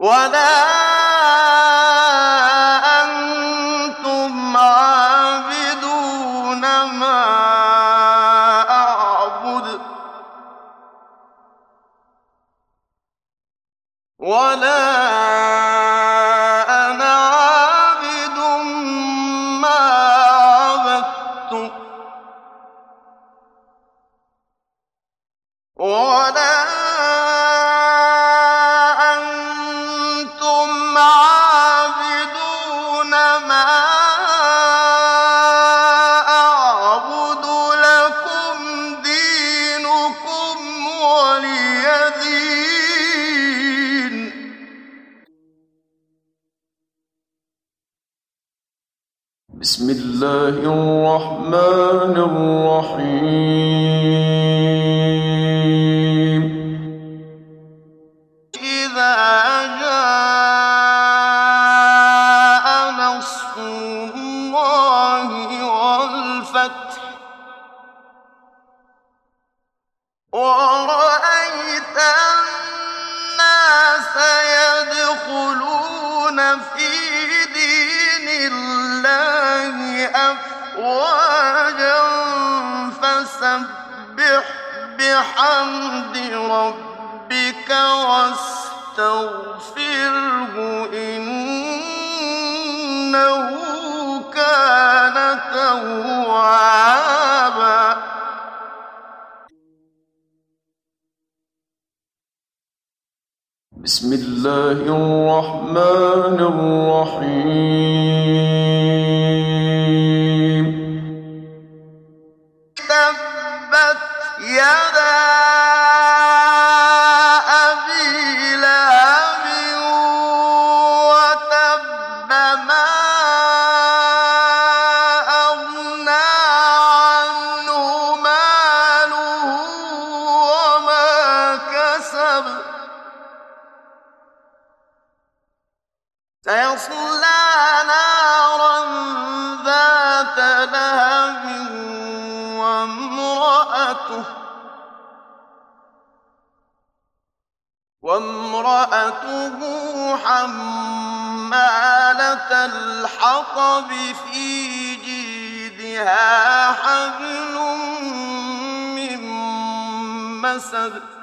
ولا أنتم عابدون ما أعبد ولا أنا عابد ما عبدتم ولا أنتم عابدون ما أعبد لكم دينكم ولي دين. بسم الله الرحمن الرحيم. إذا جاء نصر الله والفتح ورأيت الناس يدخلون في دين الله أفواجا فسبح بحمد ربك واستغفره إنه كان توابا. بسم الله الرحمن الرحيم. تبت يدا أبي لهب وتب ما أغنى عنه ماله وما كسب سيصلى نارا ذات لهب وامرأته حمالة الحطب في جيدها حبل من مسد